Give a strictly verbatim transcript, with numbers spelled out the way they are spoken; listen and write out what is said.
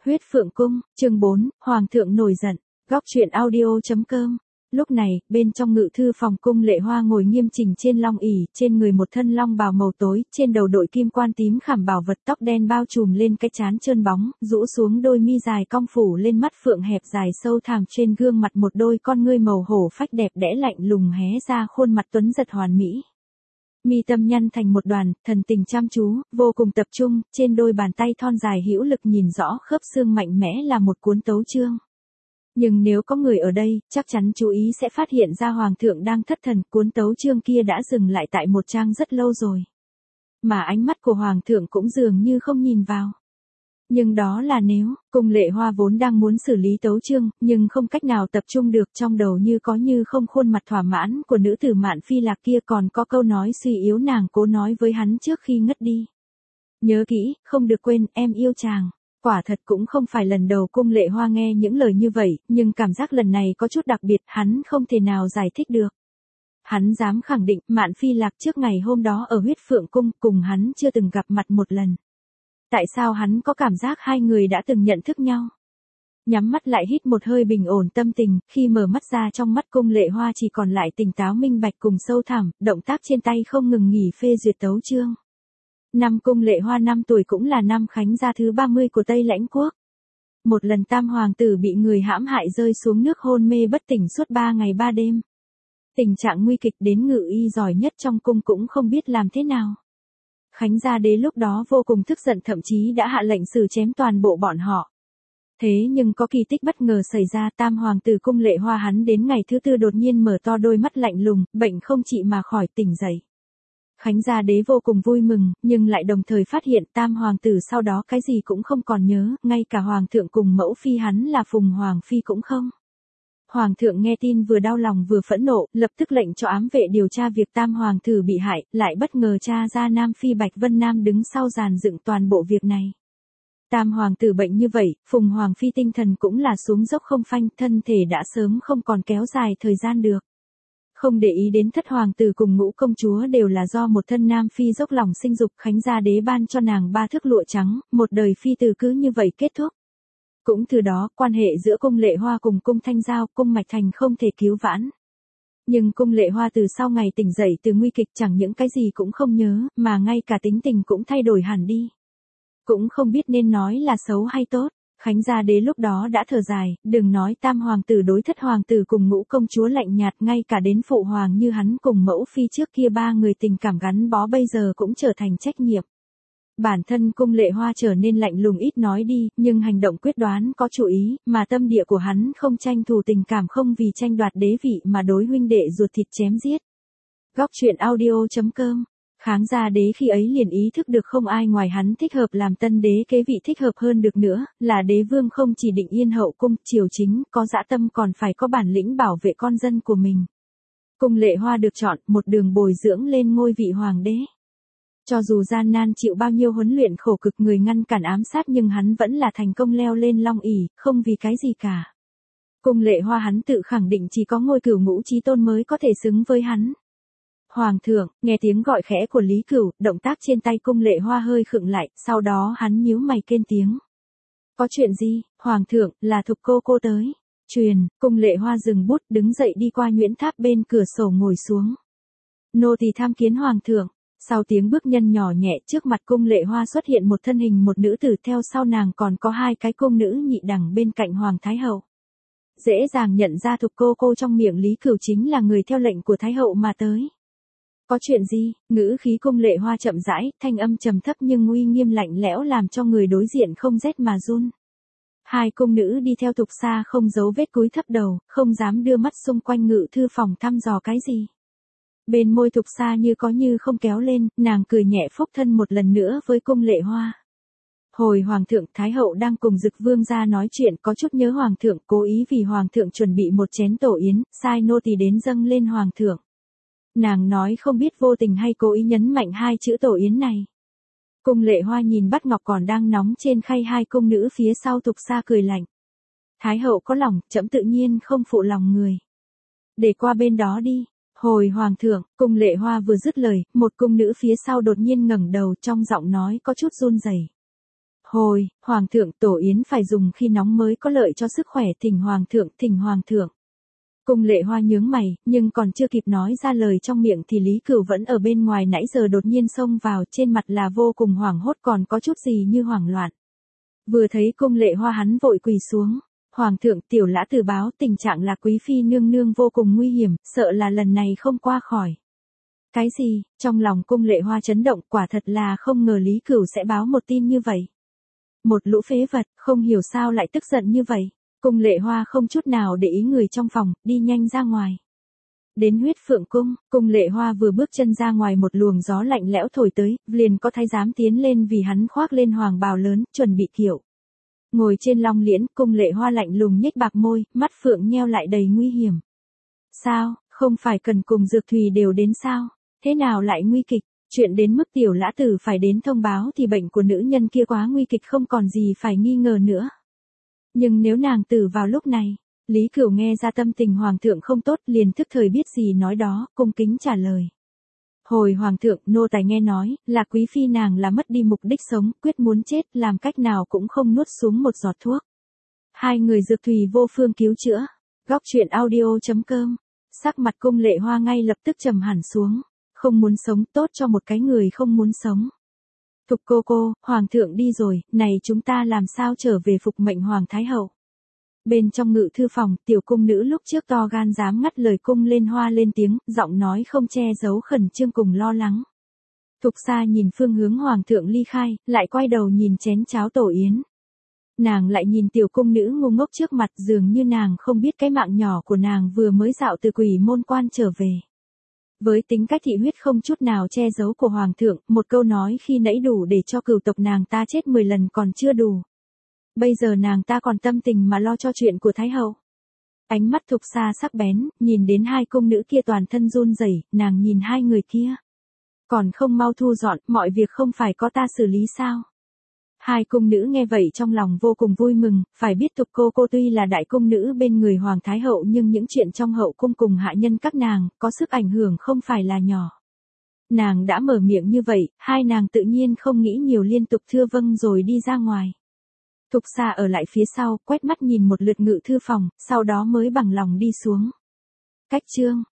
Huyết Phượng Cung, chương bốn, Hoàng thượng nổi giận. Góc truyện audio.com. Lúc này, bên trong ngự thư phòng cung Lệ Hoa ngồi nghiêm chỉnh trên long ỷ, trên người một thân long bào màu tối, trên đầu đội kim quan tím khảm bảo vật, tóc đen bao trùm lên cái trán trơn bóng, rũ xuống đôi mi dài cong phủ lên mắt phượng hẹp dài sâu thẳm, trên gương mặt một đôi con ngươi màu hổ phách đẹp đẽ lạnh lùng hé ra khuôn mặt tuấn giật hoàn mỹ. Mi tâm nhăn thành một đoàn, thần tình chăm chú, vô cùng tập trung, trên đôi bàn tay thon dài hữu lực nhìn rõ khớp xương mạnh mẽ là một cuốn tấu chương. Nhưng nếu có người ở đây, chắc chắn chú ý sẽ phát hiện ra hoàng thượng đang thất thần, cuốn tấu chương kia đã dừng lại tại một trang rất lâu rồi. Mà ánh mắt của hoàng thượng cũng dường như không nhìn vào. Nhưng đó là nếu, cung Lệ Hoa vốn đang muốn xử lý tấu chương, nhưng không cách nào tập trung được, trong đầu như có như không khuôn mặt thỏa mãn của nữ tử Mạn Phi Lạc kia, còn có câu nói suy yếu nàng cố nói với hắn trước khi ngất đi. Nhớ kỹ, không được quên, em yêu chàng. Quả thật cũng không phải lần đầu cung Lệ Hoa nghe những lời như vậy, nhưng cảm giác lần này có chút đặc biệt, hắn không thể nào giải thích được. Hắn dám khẳng định, Mạn Phi Lạc trước ngày hôm đó ở Huyết Phượng Cung cùng hắn chưa từng gặp mặt một lần. Tại sao hắn có cảm giác hai người đã từng nhận thức nhau? Nhắm mắt lại hít một hơi bình ổn tâm tình, khi mở mắt ra trong mắt cung Lệ Hoa chỉ còn lại tỉnh táo minh bạch cùng sâu thẳm, động tác trên tay không ngừng nghỉ phê duyệt tấu chương. Năm cung Lệ Hoa năm tuổi cũng là năm khánh gia thứ ba mươi của Tây Lãnh Quốc. Một lần tam hoàng tử bị người hãm hại rơi xuống nước hôn mê bất tỉnh suốt ba ngày ba đêm. Tình trạng nguy kịch đến ngự y giỏi nhất trong cung cũng không biết làm thế nào. Khánh gia đế lúc đó vô cùng tức giận, thậm chí đã hạ lệnh xử chém toàn bộ bọn họ. Thế nhưng có kỳ tích bất ngờ xảy ra, tam hoàng tử cung Lệ Hoa hắn đến ngày thứ tư đột nhiên mở to đôi mắt lạnh lùng, bệnh không trị mà khỏi, tỉnh dậy. Khánh gia đế vô cùng vui mừng, nhưng lại đồng thời phát hiện tam hoàng tử sau đó cái gì cũng không còn nhớ, ngay cả hoàng thượng cùng mẫu phi hắn là Phùng Hoàng Phi cũng không. Hoàng thượng nghe tin vừa đau lòng vừa phẫn nộ, lập tức lệnh cho ám vệ điều tra việc tam hoàng tử bị hại, lại bất ngờ tra ra Nam Phi Bạch Vân Nam đứng sau dàn dựng toàn bộ việc này. Tam hoàng tử bệnh như vậy, Phùng Hoàng Phi tinh thần cũng là xuống dốc không phanh, thân thể đã sớm không còn kéo dài thời gian được. Không để ý đến thất hoàng tử cùng ngũ công chúa đều là do một thân Nam Phi dốc lòng sinh dục, Khánh gia đế ban cho nàng ba thước lụa trắng, một đời phi tử cứ như vậy kết thúc. Cũng từ đó, quan hệ giữa cung Lệ Hoa cùng cung Thanh Giao, cung Mạch Thành không thể cứu vãn. Nhưng cung Lệ Hoa từ sau ngày tỉnh dậy từ nguy kịch chẳng những cái gì cũng không nhớ, mà ngay cả tính tình cũng thay đổi hẳn đi. Cũng không biết nên nói là xấu hay tốt. Khánh gia đế lúc đó đã thở dài, đừng nói tam hoàng tử đối thất hoàng tử cùng ngũ công chúa lạnh nhạt, ngay cả đến phụ hoàng như hắn cùng mẫu phi trước kia ba người tình cảm gắn bó bây giờ cũng trở thành trách nhiệm. Bản thân cung Lệ Hoa trở nên lạnh lùng ít nói đi, nhưng hành động quyết đoán có chủ ý, mà tâm địa của hắn không tranh thủ tình cảm, không vì tranh đoạt đế vị mà đối huynh đệ ruột thịt chém giết. Góc truyện audio.com. Kháng gia đế khi ấy liền ý thức được không ai ngoài hắn thích hợp làm tân đế kế vị, thích hợp hơn được nữa, là đế vương không chỉ định yên hậu cung, triều chính, có dã tâm còn phải có bản lĩnh bảo vệ con dân của mình. Cung Lệ Hoa được chọn, một đường bồi dưỡng lên ngôi vị hoàng đế. Cho dù gian nan chịu bao nhiêu huấn luyện khổ cực, người ngăn cản ám sát, nhưng hắn vẫn là thành công leo lên long ỷ, không vì cái gì cả. Cung Lệ Hoa hắn tự khẳng định chỉ có ngôi cửu ngũ chí tôn mới có thể xứng với hắn. Hoàng thượng, nghe tiếng gọi khẽ của Lý Cửu, động tác trên tay cung Lệ Hoa hơi khựng lại, sau đó hắn nhíu mày kêu tiếng. Có chuyện gì? Hoàng thượng, là Thục cô cô tới. Truyền, cung Lệ Hoa dừng bút, đứng dậy đi qua nhuyễn tháp bên cửa sổ ngồi xuống. Nô tỳ tham kiến hoàng thượng. Sau tiếng bước nhân nhỏ nhẹ, trước mặt cung Lệ Hoa xuất hiện một thân hình một nữ tử, theo sau nàng còn có hai cái cung nữ nhị đẳng bên cạnh hoàng thái hậu. Dễ dàng nhận ra Thục cô cô trong miệng Lý Cửu chính là người theo lệnh của thái hậu mà tới. Có chuyện gì? Ngữ khí cung Lệ Hoa chậm rãi, thanh âm trầm thấp nhưng uy nghiêm lạnh lẽo làm cho người đối diện không rét mà run. Hai cung nữ đi theo Thục Sa không giấu vết cúi thấp đầu, không dám đưa mắt xung quanh ngự thư phòng thăm dò cái gì. Bên môi Thục Sa như có như không kéo lên, nàng cười nhẹ phúc thân một lần nữa với cung Lệ Hoa. Hồi hoàng thượng, thái hậu đang cùng Dực vương gia nói chuyện, có chút nhớ hoàng thượng, cố ý vì hoàng thượng chuẩn bị một chén tổ yến, sai nô tỳ đến dâng lên hoàng thượng. Nàng nói không biết vô tình hay cố ý nhấn mạnh hai chữ tổ yến này. Cung Lệ Hoa nhìn bát ngọc còn đang nóng trên khay hai cung nữ phía sau Thục Sa cười lạnh. Thái hậu có lòng, trẫm tự nhiên không phụ lòng người. Để qua bên đó đi. Hồi hoàng thượng, cung Lệ Hoa vừa dứt lời, một cung nữ phía sau đột nhiên ngẩng đầu, trong giọng nói có chút run rẩy. Hồi, Hoàng thượng, tổ yến phải dùng khi nóng mới có lợi cho sức khỏe, thỉnh Hoàng thượng, thỉnh Hoàng thượng. Cung Lệ Hoa nhướng mày, nhưng còn chưa kịp nói ra lời trong miệng thì Lý Cửu vẫn ở bên ngoài nãy giờ đột nhiên xông vào, trên mặt là vô cùng hoảng hốt còn có chút gì như hoảng loạn. Vừa thấy Cung Lệ Hoa hắn vội quỳ xuống. Hoàng thượng, tiểu lã tử báo tình trạng là quý phi nương nương vô cùng nguy hiểm, sợ là lần này không qua khỏi. Cái gì? Trong lòng Cung Lệ Hoa chấn động, quả thật là không ngờ Lý Cửu sẽ báo một tin như vậy. Một lũ phế vật, không hiểu sao lại tức giận như vậy. Cung Lệ Hoa không chút nào để ý người trong phòng, đi nhanh ra ngoài. Đến Huyết Phượng cung, Cung Lệ Hoa vừa bước chân ra ngoài một luồng gió lạnh lẽo thổi tới, liền có thái giám tiến lên vì hắn khoác lên hoàng bào lớn, chuẩn bị kiệu. Ngồi trên long liễn, Cung Lệ Hoa lạnh lùng nhếch bạc môi, mắt phượng nheo lại đầy nguy hiểm. Sao, không phải Cần cùng Dược Thùy đều đến sao? Thế nào lại nguy kịch? Chuyện đến mức tiểu lã tử phải đến thông báo thì bệnh của nữ nhân kia quá nguy kịch không còn gì phải nghi ngờ nữa. Nhưng nếu nàng tử vào lúc này, Lý Cửu nghe ra tâm tình hoàng thượng không tốt liền thức thời biết gì nói đó, cung kính trả lời. Hồi hoàng thượng, nô tài nghe nói, là quý phi nàng là mất đi mục đích sống, quyết muốn chết, làm cách nào cũng không nuốt xuống một giọt thuốc. Hai người Dược Thùy vô phương cứu chữa. Góc truyện audio chấm com. Sắc mặt Cung Lệ Hoa ngay lập tức trầm hẳn xuống. Không muốn sống, tốt cho một cái người không muốn sống. Thục cô cô, hoàng thượng đi rồi, này chúng ta làm sao trở về phục mệnh hoàng thái hậu. Bên trong ngự thư phòng, tiểu cung nữ lúc trước to gan dám ngắt lời Cung lên Hoa lên tiếng, giọng nói không che giấu khẩn trương cùng lo lắng. Thục Sa nhìn phương hướng hoàng thượng ly khai, lại quay đầu nhìn chén cháo tổ yến. Nàng lại nhìn tiểu cung nữ ngu ngốc trước mặt, dường như nàng không biết cái mạng nhỏ của nàng vừa mới dạo từ Quỷ Môn Quan trở về. Với tính cách thị huyết không chút nào che giấu của hoàng thượng, một câu nói khi nãy đủ để cho cửu tộc nàng ta chết mười lần còn chưa đủ. Bây giờ nàng ta còn tâm tình mà lo cho chuyện của thái hậu. Ánh mắt Thục Sa sắc bén, nhìn đến hai cung nữ kia toàn thân run rẩy, nàng nhìn hai người kia. Còn không mau thu dọn, mọi việc không phải có ta xử lý sao? Hai cung nữ nghe vậy trong lòng vô cùng vui mừng, phải biết Thục cô cô tuy là đại cung nữ bên người hoàng thái hậu nhưng những chuyện trong hậu cung cùng hạ nhân các nàng, có sức ảnh hưởng không phải là nhỏ. Nàng đã mở miệng như vậy, hai nàng tự nhiên không nghĩ nhiều liên tục thưa vâng rồi đi ra ngoài. Thục Sa ở lại phía sau, quét mắt nhìn một lượt ngự thư phòng, sau đó mới bằng lòng đi xuống. Cách chương